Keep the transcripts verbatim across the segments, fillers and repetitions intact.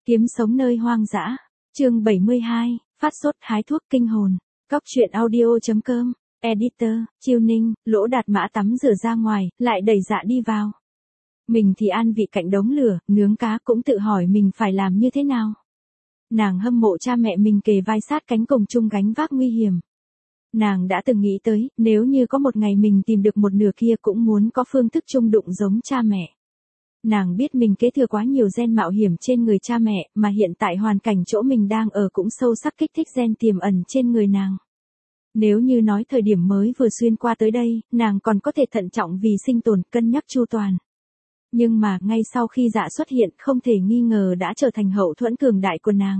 Kiếm sống nơi hoang dã. Chương bảy mươi hai, phát sốt hái thuốc kinh hồn. Cóc truyện audio.com, editor, Chiêu Ninh. Lỗ Đạt Mã tắm rửa ra ngoài, lại đẩy Dạ đi vào. Mình thì an vị cạnh đống lửa, nướng cá, cũng tự hỏi mình phải làm như thế nào. Nàng hâm mộ cha mẹ mình kề vai sát cánh cùng chung gánh vác nguy hiểm. Nàng đã từng nghĩ tới, nếu như có một ngày mình tìm được một nửa kia cũng muốn có phương thức chung đụng giống cha mẹ. Nàng biết mình kế thừa quá nhiều gen mạo hiểm trên người cha mẹ, mà hiện tại hoàn cảnh chỗ mình đang ở cũng sâu sắc kích thích gen tiềm ẩn trên người nàng. Nếu như nói thời điểm mới vừa xuyên qua tới đây, nàng còn có thể thận trọng vì sinh tồn, cân nhắc chu toàn. Nhưng mà, ngay sau khi Dạ xuất hiện, không thể nghi ngờ đã trở thành hậu thuẫn cường đại của nàng.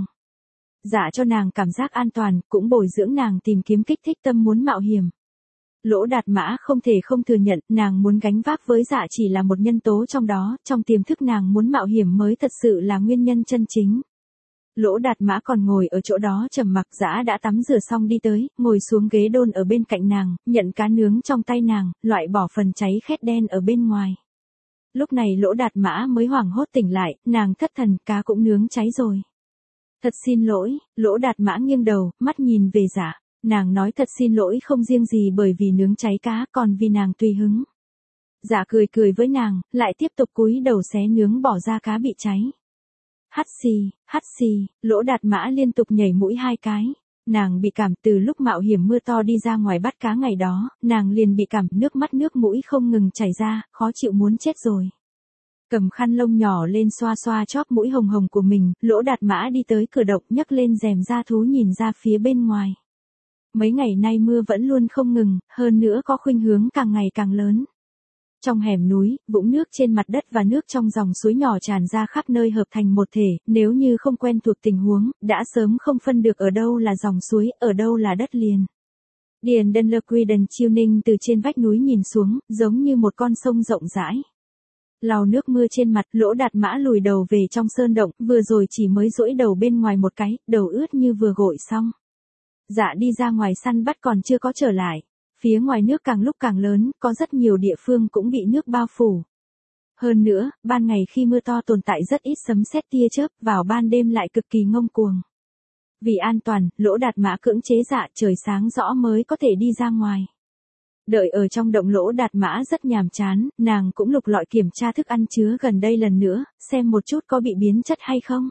Dạ cho nàng cảm giác an toàn, cũng bồi dưỡng nàng tìm kiếm kích thích tâm muốn mạo hiểm. Lỗ Đạt Mã không thể không thừa nhận, nàng muốn gánh vác với Dạ chỉ là một nhân tố trong đó, trong tiềm thức nàng muốn mạo hiểm mới thật sự là nguyên nhân chân chính. Lỗ Đạt Mã còn ngồi ở chỗ đó trầm mặc. Dạ đã tắm rửa xong đi tới, ngồi xuống ghế đôn ở bên cạnh nàng, nhận cá nướng trong tay nàng, loại bỏ phần cháy khét đen ở bên ngoài. Lúc này Lỗ Đạt Mã mới hoảng hốt tỉnh lại, nàng thất thần, cá cũng nướng cháy rồi. Thật xin lỗi. Lỗ Đạt Mã nghiêng đầu, mắt nhìn về Dạ. Nàng nói thật xin lỗi không riêng gì bởi vì nướng cháy cá, còn vì nàng tùy hứng. Dạ cười cười với nàng, lại tiếp tục cúi đầu xé nướng bỏ ra cá bị cháy. Hắt xì, hắt xì. Lỗ Đạt Mã liên tục nhảy mũi hai cái. Nàng bị cảm. Từ lúc mạo hiểm mưa to đi ra ngoài bắt cá ngày đó, nàng liền bị cảm, nước mắt nước mũi không ngừng chảy ra, khó chịu muốn chết rồi. Cầm khăn lông nhỏ lên xoa xoa chóp mũi hồng hồng của mình, Lỗ Đạt Mã đi tới cửa động, nhấc lên rèm da thú nhìn ra phía bên ngoài. Mấy ngày nay mưa vẫn luôn không ngừng, hơn nữa có khuynh hướng càng ngày càng lớn. Trong hẻm núi, vũng nước trên mặt đất và nước trong dòng suối nhỏ tràn ra khắp nơi hợp thành một thể, nếu như không quen thuộc tình huống, đã sớm không phân được ở đâu là dòng suối, ở đâu là đất liền. Điền Đân Lơ Quy Đần Chiêu Ninh từ trên vách núi nhìn xuống, giống như một con sông rộng rãi. Lau nước mưa trên mặt, Lỗ Đạt Mã lùi đầu về trong sơn động, vừa rồi chỉ mới duỗi đầu bên ngoài một cái, đầu ướt như vừa gội xong. Dạ đi ra ngoài săn bắt còn chưa có trở lại. Phía ngoài nước càng lúc càng lớn, có rất nhiều địa phương cũng bị nước bao phủ. Hơn nữa, ban ngày khi mưa to tồn tại rất ít sấm sét tia chớp, vào ban đêm lại cực kỳ ngông cuồng. Vì an toàn, Lỗ Đạt Mã cưỡng chế Dạ trời sáng rõ mới có thể đi ra ngoài. Đợi ở trong động Lỗ Đạt Mã rất nhàm chán, nàng cũng lục lọi kiểm tra thức ăn chứa gần đây lần nữa, xem một chút có bị biến chất hay không.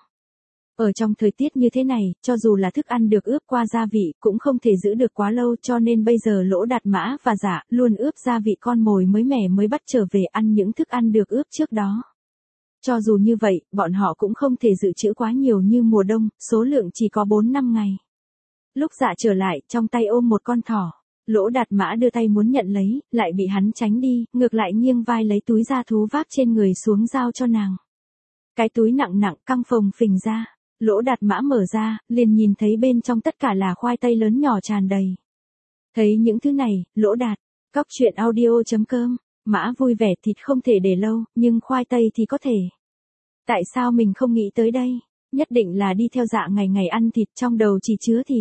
Ở trong thời tiết như thế này, cho dù là thức ăn được ướp qua gia vị, cũng không thể giữ được quá lâu, cho nên bây giờ Lỗ Đạt Mã và Dạ luôn ướp gia vị con mồi mới mẻ mới bắt trở về ăn những thức ăn được ướp trước đó. Cho dù như vậy, bọn họ cũng không thể dự trữ quá nhiều như mùa đông, số lượng chỉ có bốn năm ngày. Lúc Dạ trở lại, trong tay ôm một con thỏ. Lỗ Đạt Mã đưa tay muốn nhận lấy, lại bị hắn tránh đi, ngược lại nghiêng vai lấy túi da thú vác trên người xuống giao cho nàng. Cái túi nặng nặng căng phồng phình ra. Lỗ Đạt Mã mở ra, liền nhìn thấy bên trong tất cả là khoai tây lớn nhỏ tràn đầy. Thấy những thứ này, Lỗ Đạt, cóc truyện audio.com, Mã vui vẻ thịt không thể để lâu, nhưng khoai tây thì có thể. Tại sao mình không nghĩ tới đây? Nhất định là đi theo Dạ ngày ngày ăn thịt, trong đầu chỉ chứa thịt.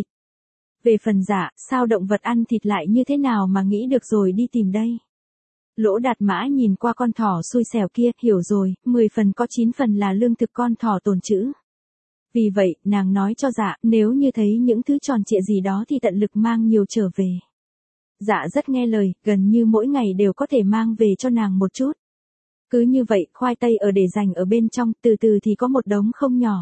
Về phần Dạ, sao động vật ăn thịt lại như thế nào mà nghĩ được rồi đi tìm đây? Lỗ Đạt Mã nhìn qua con thỏ xui xẻo kia, hiểu rồi, mười phần có chín phần là lương thực con thỏ tồn trữ. Vì vậy, nàng nói cho Dạ, nếu như thấy những thứ tròn trịa gì đó thì tận lực mang nhiều trở về. Dạ rất nghe lời, gần như mỗi ngày đều có thể mang về cho nàng một chút. Cứ như vậy, khoai tây ở để dành ở bên trong, từ từ thì có một đống không nhỏ.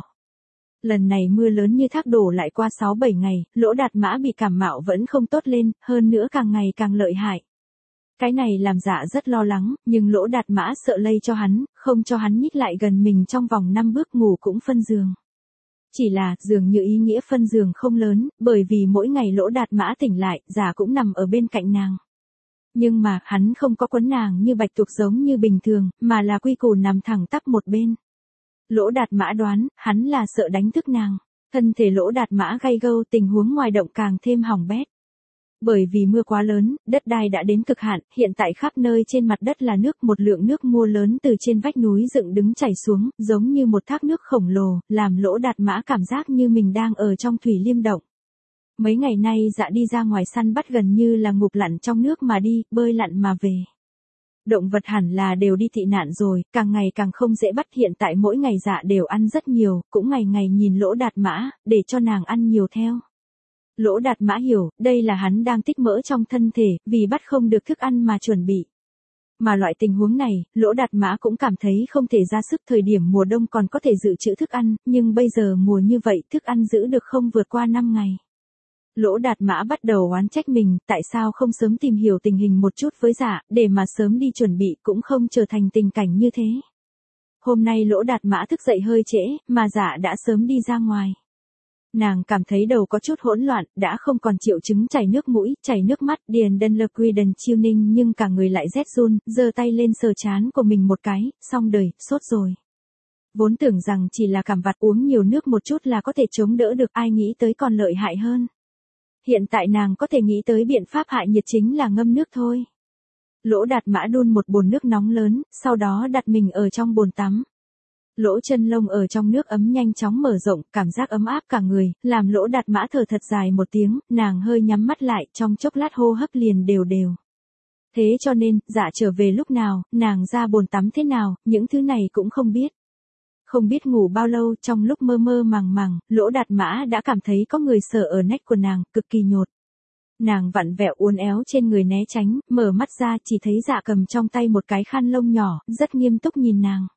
Lần này mưa lớn như thác đổ lại qua sáu bảy ngày, Lỗ Đạt Mã bị cảm mạo vẫn không tốt lên, hơn nữa càng ngày càng lợi hại. Cái này làm Dạ rất lo lắng, nhưng Lỗ Đạt Mã sợ lây cho hắn, không cho hắn nhích lại gần mình trong vòng năm bước, ngủ cũng phân giường. Chỉ là, dường như ý nghĩa phân giường không lớn, bởi vì mỗi ngày Lỗ Đạt Mã tỉnh lại, Dạ cũng nằm ở bên cạnh nàng. Nhưng mà, hắn không có quấn nàng như bạch tuộc giống như bình thường, mà là quy củ nằm thẳng tắp một bên. Lỗ Đạt Mã đoán, hắn là sợ đánh thức nàng. Thân thể Lỗ Đạt Mã gay gâu, tình huống ngoài động càng thêm hỏng bét. Bởi vì mưa quá lớn, đất đai đã đến cực hạn, hiện tại khắp nơi trên mặt đất là nước, một lượng nước mưa lớn từ trên vách núi dựng đứng chảy xuống, giống như một thác nước khổng lồ, làm Lỗ Đạt Mã cảm giác như mình đang ở trong thủy liêm động. Mấy ngày nay Dạ đi ra ngoài săn bắt gần như là ngụp lặn trong nước mà đi, bơi lặn mà về. Động vật hẳn là đều đi tị nạn rồi, càng ngày càng không dễ bắt, hiện tại mỗi ngày dạ đều ăn rất nhiều, cũng ngày ngày nhìn Lỗ Đạt Mã, để cho nàng ăn nhiều theo. Lỗ Đạt Mã hiểu, đây là hắn đang tích mỡ trong thân thể, vì bắt không được thức ăn mà chuẩn bị. Mà loại tình huống này, Lỗ Đạt Mã cũng cảm thấy không thể ra sức, thời điểm mùa đông còn có thể dự trữ thức ăn, nhưng bây giờ mùa như vậy thức ăn giữ được không vượt qua năm ngày. Lỗ Đạt Mã bắt đầu oán trách mình, tại sao không sớm tìm hiểu tình hình một chút với dạ, để mà sớm đi chuẩn bị cũng không trở thành tình cảnh như thế. Hôm nay Lỗ Đạt Mã thức dậy hơi trễ, mà dạ đã sớm đi ra ngoài. Nàng cảm thấy đầu có chút hỗn loạn, đã không còn triệu chứng chảy nước mũi, chảy nước mắt, điền đần lơ quy đần chiêu ninh, nhưng cả người lại rét run, giơ tay lên sờ trán của mình một cái, xong đời, sốt rồi. Vốn tưởng rằng chỉ là cảm vặt uống nhiều nước một chút là có thể chống đỡ được, ai nghĩ tới còn lợi hại hơn. Hiện tại nàng có thể nghĩ tới biện pháp hạ nhiệt chính là ngâm nước thôi. Lỗ Đạt Mã đun một bồn nước nóng lớn, sau đó đặt mình ở trong bồn tắm. Lỗ chân lông ở trong nước ấm nhanh chóng mở rộng, cảm giác ấm áp cả người, làm Lỗ Đạt Mã thở thật dài một tiếng, nàng hơi nhắm mắt lại, trong chốc lát hô hấp liền đều đều. Thế cho nên, dạ trở về lúc nào, nàng ra bồn tắm thế nào, những thứ này cũng không biết. Không biết ngủ bao lâu, trong lúc mơ mơ màng màng, Lỗ Đạt Mã đã cảm thấy có người sờ ở nách của nàng, cực kỳ nhột. Nàng vặn vẹo uốn éo trên người né tránh, mở mắt ra chỉ thấy dạ cầm trong tay một cái khăn lông nhỏ, rất nghiêm túc nhìn nàng.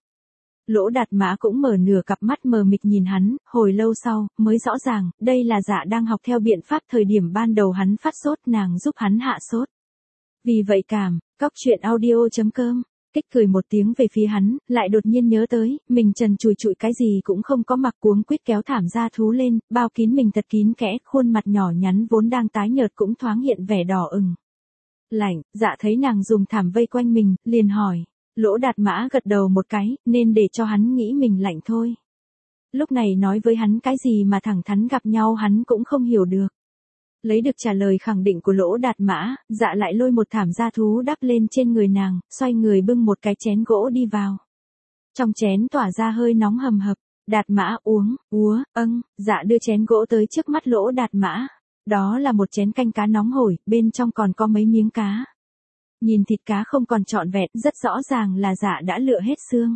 Lỗ Đạt Mã cũng mở nửa cặp mắt mờ mịt nhìn hắn, hồi lâu sau, mới rõ ràng, đây là dạ đang học theo biện pháp thời điểm ban đầu hắn phát sốt, nàng giúp hắn hạ sốt. Vì vậy cảm, cóc truyện audio chấm com, kích cười một tiếng về phía hắn, lại đột nhiên nhớ tới, mình trần trụi trụi cái gì cũng không có mặc, cuống quýt kéo thảm da thú lên, bao kín mình thật kín kẽ, khuôn mặt nhỏ nhắn vốn đang tái nhợt cũng thoáng hiện vẻ đỏ ửng. Lạnh, dạ thấy nàng dùng thảm vây quanh mình, liền hỏi. Lỗ Đạt Mã gật đầu một cái, nên để cho hắn nghĩ mình lạnh thôi. Lúc này nói với hắn cái gì mà thẳng thắn gặp nhau hắn cũng không hiểu được. Lấy được trả lời khẳng định của Lỗ Đạt Mã, dạ lại lôi một thảm da thú đắp lên trên người nàng, xoay người bưng một cái chén gỗ đi vào. Trong chén tỏa ra hơi nóng hầm hập, Đạt Mã uống, úa, âng, dạ đưa chén gỗ tới trước mắt Lỗ Đạt Mã. Đó là một chén canh cá nóng hổi, bên trong còn có mấy miếng cá. Nhìn thịt cá không còn trọn vẹn, rất rõ ràng là dạ đã lựa hết xương.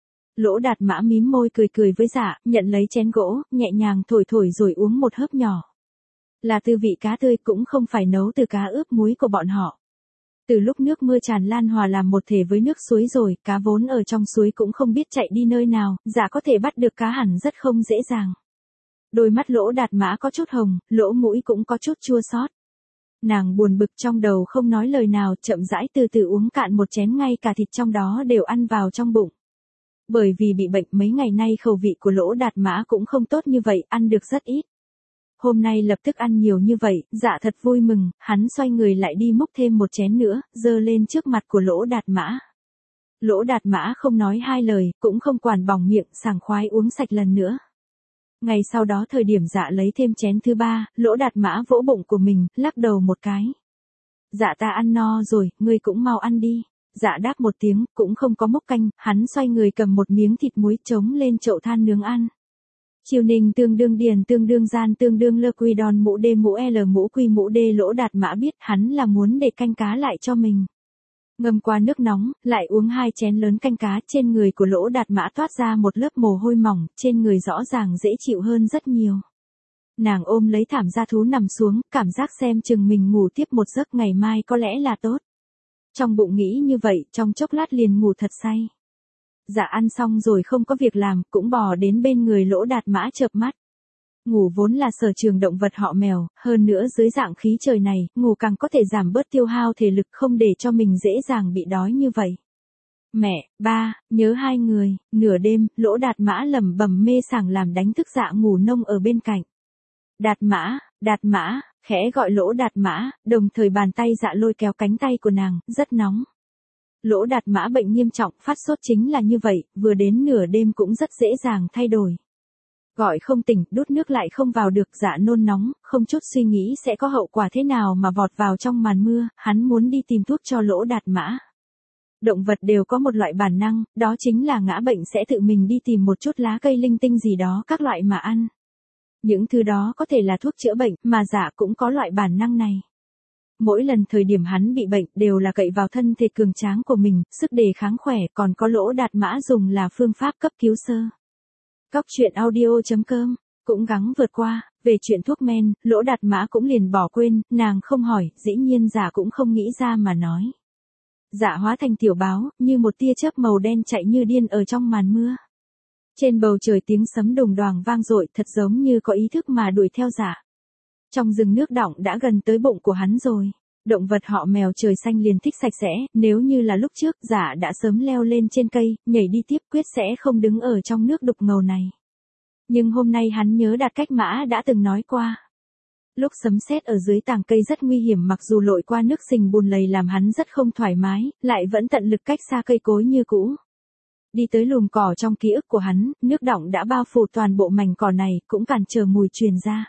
Lỗ Đạt Mã mím môi cười cười với dạ, nhận lấy chén gỗ, nhẹ nhàng thổi thổi rồi uống một hớp nhỏ. Là tư vị cá tươi, cũng không phải nấu từ cá ướp muối của bọn họ. Từ lúc nước mưa tràn lan hòa làm một thể với nước suối rồi, cá vốn ở trong suối cũng không biết chạy đi nơi nào, dạ có thể bắt được cá hẳn rất không dễ dàng. Đôi mắt Lỗ Đạt Mã có chút hồng, lỗ mũi cũng có chút chua xót. Nàng buồn bực trong đầu không nói lời nào, chậm rãi từ từ uống cạn một chén, ngay cả thịt trong đó đều ăn vào trong bụng. Bởi vì bị bệnh mấy ngày nay khẩu vị của Lỗ Đạt Mã cũng không tốt như vậy, ăn được rất ít. Hôm nay lập tức ăn nhiều như vậy, dạ thật vui mừng, hắn xoay người lại đi múc thêm một chén nữa, dơ lên trước mặt của Lỗ Đạt Mã. Lỗ Đạt Mã không nói hai lời, cũng không quản bỏng miệng, sảng khoái uống sạch lần nữa. Ngày sau đó thời điểm dạ lấy thêm chén thứ ba, Lỗ Đạt Mã vỗ bụng của mình, lắc đầu một cái. Dạ ta ăn no rồi, ngươi cũng mau ăn đi. Dạ đáp một tiếng, cũng không có múc canh, hắn xoay người cầm một miếng thịt muối trống lên chậu than nướng ăn. Chiều ninh tương đương điền tương đương gian tương đương lơ quy đòn mũ đê mũ l mũ quy mũ đê. Lỗ Đạt Mã biết hắn là muốn để canh cá lại cho mình. Ngâm qua nước nóng, lại uống hai chén lớn canh cá, trên người của Lỗ Đạt Mã toát ra một lớp mồ hôi mỏng, trên người rõ ràng dễ chịu hơn rất nhiều. Nàng ôm lấy thảm da thú nằm xuống, cảm giác xem chừng mình ngủ tiếp một giấc ngày mai có lẽ là tốt. Trong bụng nghĩ như vậy, trong chốc lát liền ngủ thật say. Dạ ăn xong rồi không có việc làm, cũng bò đến bên người Lỗ Đạt Mã chợp mắt. Ngủ vốn là sở trường động vật họ mèo, hơn nữa dưới dạng khí trời này, ngủ càng có thể giảm bớt tiêu hao thể lực, không để cho mình dễ dàng bị đói như vậy. Mẹ, ba, nhớ hai người. Nửa đêm, Lỗ Đạt Mã lẩm bẩm mê sảng làm đánh thức dạ ngủ nông ở bên cạnh. Đạt Mã, Đạt Mã, khẽ gọi Lỗ Đạt Mã, đồng thời bàn tay dạ lôi kéo cánh tay của nàng, rất nóng. Lỗ Đạt Mã bệnh nghiêm trọng, phát sốt chính là như vậy, vừa đến nửa đêm cũng rất dễ dàng thay đổi. Gọi không tỉnh, đút nước lại không vào được, dạ nôn nóng, không chút suy nghĩ sẽ có hậu quả thế nào mà vọt vào trong màn mưa, hắn muốn đi tìm thuốc cho Lỗ Đạt Mã. Động vật đều có một loại bản năng, đó chính là ngã bệnh sẽ tự mình đi tìm một chút lá cây linh tinh gì đó các loại mà ăn. Những thứ đó có thể là thuốc chữa bệnh, mà dạ cũng có loại bản năng này. Mỗi lần thời điểm hắn bị bệnh đều là cậy vào thân thể cường tráng của mình, sức đề kháng khỏe, còn có Lỗ Đạt Mã dùng là phương pháp cấp cứu sơ. Cóc truyện audio chấm com cũng gắng vượt qua, về chuyện thuốc men, Lỗ Đạt Mã cũng liền bỏ quên, nàng không hỏi, dĩ nhiên Dạ cũng không nghĩ ra mà nói. Dạ hóa thành tiểu báo, như một tia chớp màu đen chạy như điên ở trong màn mưa. Trên bầu trời tiếng sấm đùng đoàng vang dội, thật giống như có ý thức mà đuổi theo Dạ. Trong rừng nước đọng đã gần tới bụng của hắn rồi. Động vật họ mèo trời xanh liền thích sạch sẽ, nếu như là lúc trước Dạ đã sớm leo lên trên cây, nhảy đi tiếp quyết sẽ không đứng ở trong nước đục ngầu này. Nhưng hôm nay hắn nhớ Đạt Cách Mã đã từng nói qua. Lúc sấm sét ở dưới tàng cây rất nguy hiểm, mặc dù lội qua nước sình bùn lầy làm hắn rất không thoải mái, lại vẫn tận lực cách xa cây cối như cũ. Đi tới lùm cỏ trong ký ức của hắn, nước đọng đã bao phủ toàn bộ mảnh cỏ này, cũng cản trở mùi truyền ra.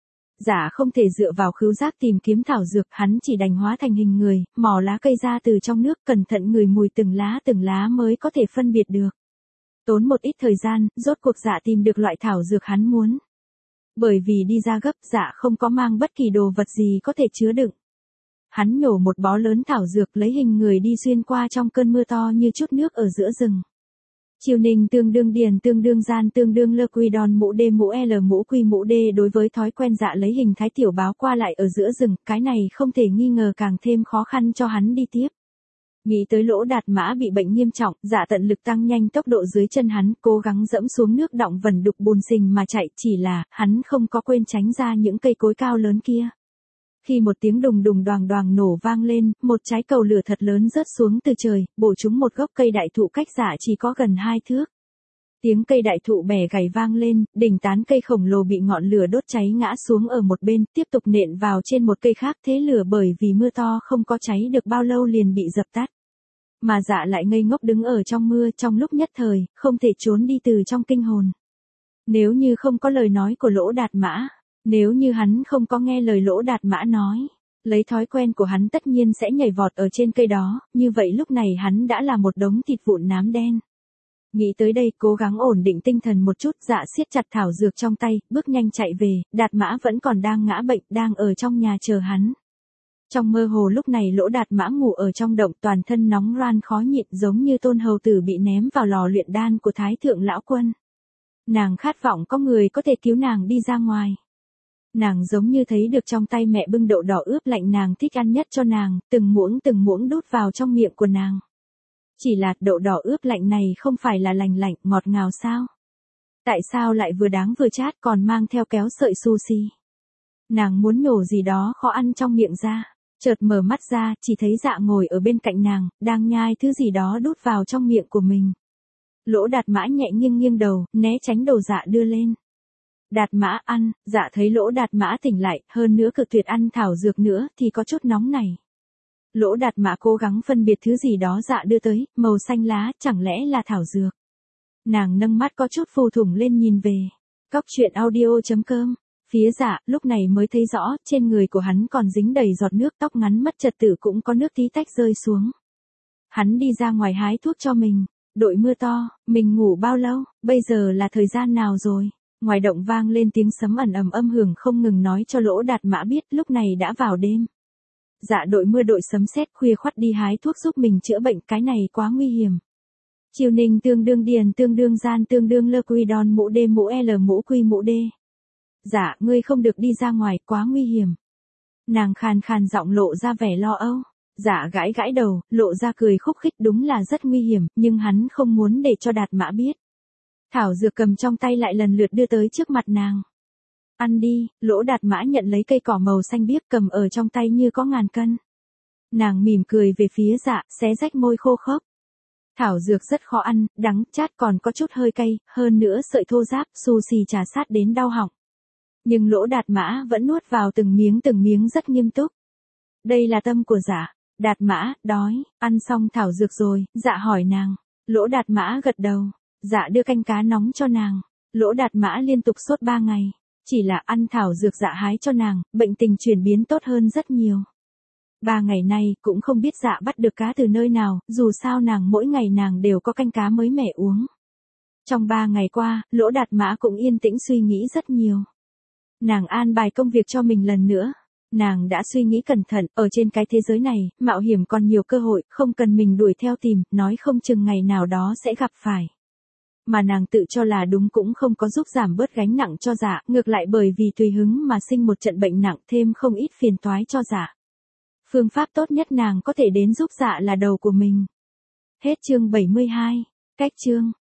Dạ không thể dựa vào khứu giác tìm kiếm thảo dược, hắn chỉ đành hóa thành hình người, mò lá cây ra từ trong nước, cẩn thận ngửi mùi từng lá từng lá mới có thể phân biệt được. Tốn một ít thời gian, rốt cuộc Dạ tìm được loại thảo dược hắn muốn. Bởi vì đi ra gấp, Dạ không có mang bất kỳ đồ vật gì có thể chứa đựng. Hắn nhổ một bó lớn thảo dược lấy hình người đi xuyên qua trong cơn mưa to như chút nước ở giữa rừng. Chiều ninh tương đương điền tương đương gian tương đương lơ quy đòn mũ đê mũ L mũ quy mũ D đối với thói quen Dạ lấy hình thái tiểu báo qua lại ở giữa rừng, cái này không thể nghi ngờ càng thêm khó khăn cho hắn đi tiếp. Nghĩ tới Lỗ Đạt Mã bị bệnh nghiêm trọng, Dạ tận lực tăng nhanh tốc độ dưới chân hắn, cố gắng dẫm xuống nước đọng vẩn đục bùn sình mà chạy, chỉ là, hắn không có quên tránh ra những cây cối cao lớn kia. Khi một tiếng đùng đùng đoàng đoàng nổ vang lên, một trái cầu lửa thật lớn rớt xuống từ trời, bổ trúng một gốc cây đại thụ cách Dạ chỉ có gần hai thước. Tiếng cây đại thụ bẻ gãy vang lên, đỉnh tán cây khổng lồ bị ngọn lửa đốt cháy ngã xuống ở một bên, tiếp tục nện vào trên một cây khác, thế lửa bởi vì mưa to không có cháy được bao lâu liền bị dập tắt. Mà Dạ lại ngây ngốc đứng ở trong mưa, trong lúc nhất thời, không thể trốn đi từ trong kinh hồn. Nếu như không có lời nói của Lỗ Đạt Mã, nếu như hắn không có nghe lời Lỗ Đạt Mã nói, lấy thói quen của hắn tất nhiên sẽ nhảy vọt ở trên cây đó, như vậy lúc này hắn đã là một đống thịt vụn nám đen. Nghĩ tới đây, cố gắng ổn định tinh thần một chút, Dạ siết chặt thảo dược trong tay, bước nhanh chạy về, Đạt Mã vẫn còn đang ngã bệnh, đang ở trong nhà chờ hắn. Trong mơ hồ lúc này Lỗ Đạt Mã ngủ ở trong động, toàn thân nóng ran khó nhịn, giống như tôn hầu tử bị ném vào lò luyện đan của Thái Thượng Lão Quân. Nàng khát vọng có người có thể cứu nàng đi ra ngoài. Nàng giống như thấy được trong tay mẹ bưng đậu đỏ ướp lạnh nàng thích ăn nhất cho nàng, từng muỗng từng muỗng đút vào trong miệng của nàng. Chỉ là đậu đỏ ướp lạnh này không phải là lành lạnh, ngọt ngào sao? Tại sao lại vừa đáng vừa chát còn mang theo kéo sợi sushi? Nàng muốn nhổ gì đó khó ăn trong miệng ra, chợt mở mắt ra, chỉ thấy Dạ ngồi ở bên cạnh nàng, đang nhai thứ gì đó đút vào trong miệng của mình. Lỗ Đạt Mã nhẹ nghiêng nghiêng đầu, né tránh đầu Dạ đưa lên. Đạt Mã ăn, Dạ thấy Lỗ Đạt Mã tỉnh lại, hơn nữa cực tuyệt ăn thảo dược nữa thì có chút nóng này. Lỗ Đạt Mã cố gắng phân biệt thứ gì đó Dạ đưa tới, màu xanh lá, chẳng lẽ là thảo dược. Nàng nâng mắt có chút phù thủng lên nhìn về. Cóc truyện audio chấm com. Phía Dạ, lúc này mới thấy rõ, trên người của hắn còn dính đầy giọt nước, tóc ngắn mất trật tự cũng có nước tí tách rơi xuống. Hắn đi ra ngoài hái thuốc cho mình. Đội mưa to, mình ngủ bao lâu, bây giờ là thời gian nào rồi? Ngoài động vang lên tiếng sấm ẩn ầm âm hưởng không ngừng nói cho Lỗ Đạt Mã biết lúc này đã vào đêm. Dạ đội mưa đội sấm sét khuya khoắt đi hái thuốc giúp mình chữa bệnh, cái này quá nguy hiểm. Chiều ninh tương đương điền tương đương gian tương đương lơ quy đòn mũ D mũ L mũ quy mũ D. Dạ, ngươi không được đi ra ngoài, quá nguy hiểm. Nàng khàn khàn giọng lộ ra vẻ lo âu. Dạ gãi gãi đầu, lộ ra cười khúc khích, đúng là rất nguy hiểm, nhưng hắn không muốn để cho Đạt Mã biết. Thảo dược cầm trong tay lại lần lượt đưa tới trước mặt nàng. Ăn đi, Lỗ Đạt Mã nhận lấy cây cỏ màu xanh biếc cầm ở trong tay như có ngàn cân. Nàng mỉm cười về phía Dạ, xé rách môi khô khốc. Thảo dược rất khó ăn, đắng, chát còn có chút hơi cay, hơn nữa sợi thô ráp, sushi trà sát đến đau họng. Nhưng Lỗ Đạt Mã vẫn nuốt vào từng miếng từng miếng rất nghiêm túc. Đây là tâm của Dạ. Đạt Mã, đói, ăn xong thảo dược rồi, Dạ hỏi nàng. Lỗ Đạt Mã gật đầu. Dạ đưa canh cá nóng cho nàng. Lỗ Đạt Mã liên tục sốt ba ngày. Chỉ là ăn thảo dược Dạ hái cho nàng, bệnh tình chuyển biến tốt hơn rất nhiều. Ba ngày nay, cũng không biết Dạ bắt được cá từ nơi nào, dù sao nàng mỗi ngày nàng đều có canh cá mới mẻ uống. Trong ba ngày qua, Lỗ Đạt Mã cũng yên tĩnh suy nghĩ rất nhiều. Nàng an bài công việc cho mình lần nữa. Nàng đã suy nghĩ cẩn thận, ở trên cái thế giới này, mạo hiểm còn nhiều cơ hội, không cần mình đuổi theo tìm, nói không chừng ngày nào đó sẽ gặp phải. Mà nàng tự cho là đúng cũng không có giúp giảm bớt gánh nặng cho Dạ, ngược lại bởi vì tùy hứng mà sinh một trận bệnh nặng thêm không ít phiền toái cho Dạ. Phương pháp tốt nhất nàng có thể đến giúp Dạ là đầu của mình. Hết chương bảy mươi hai. Cách chương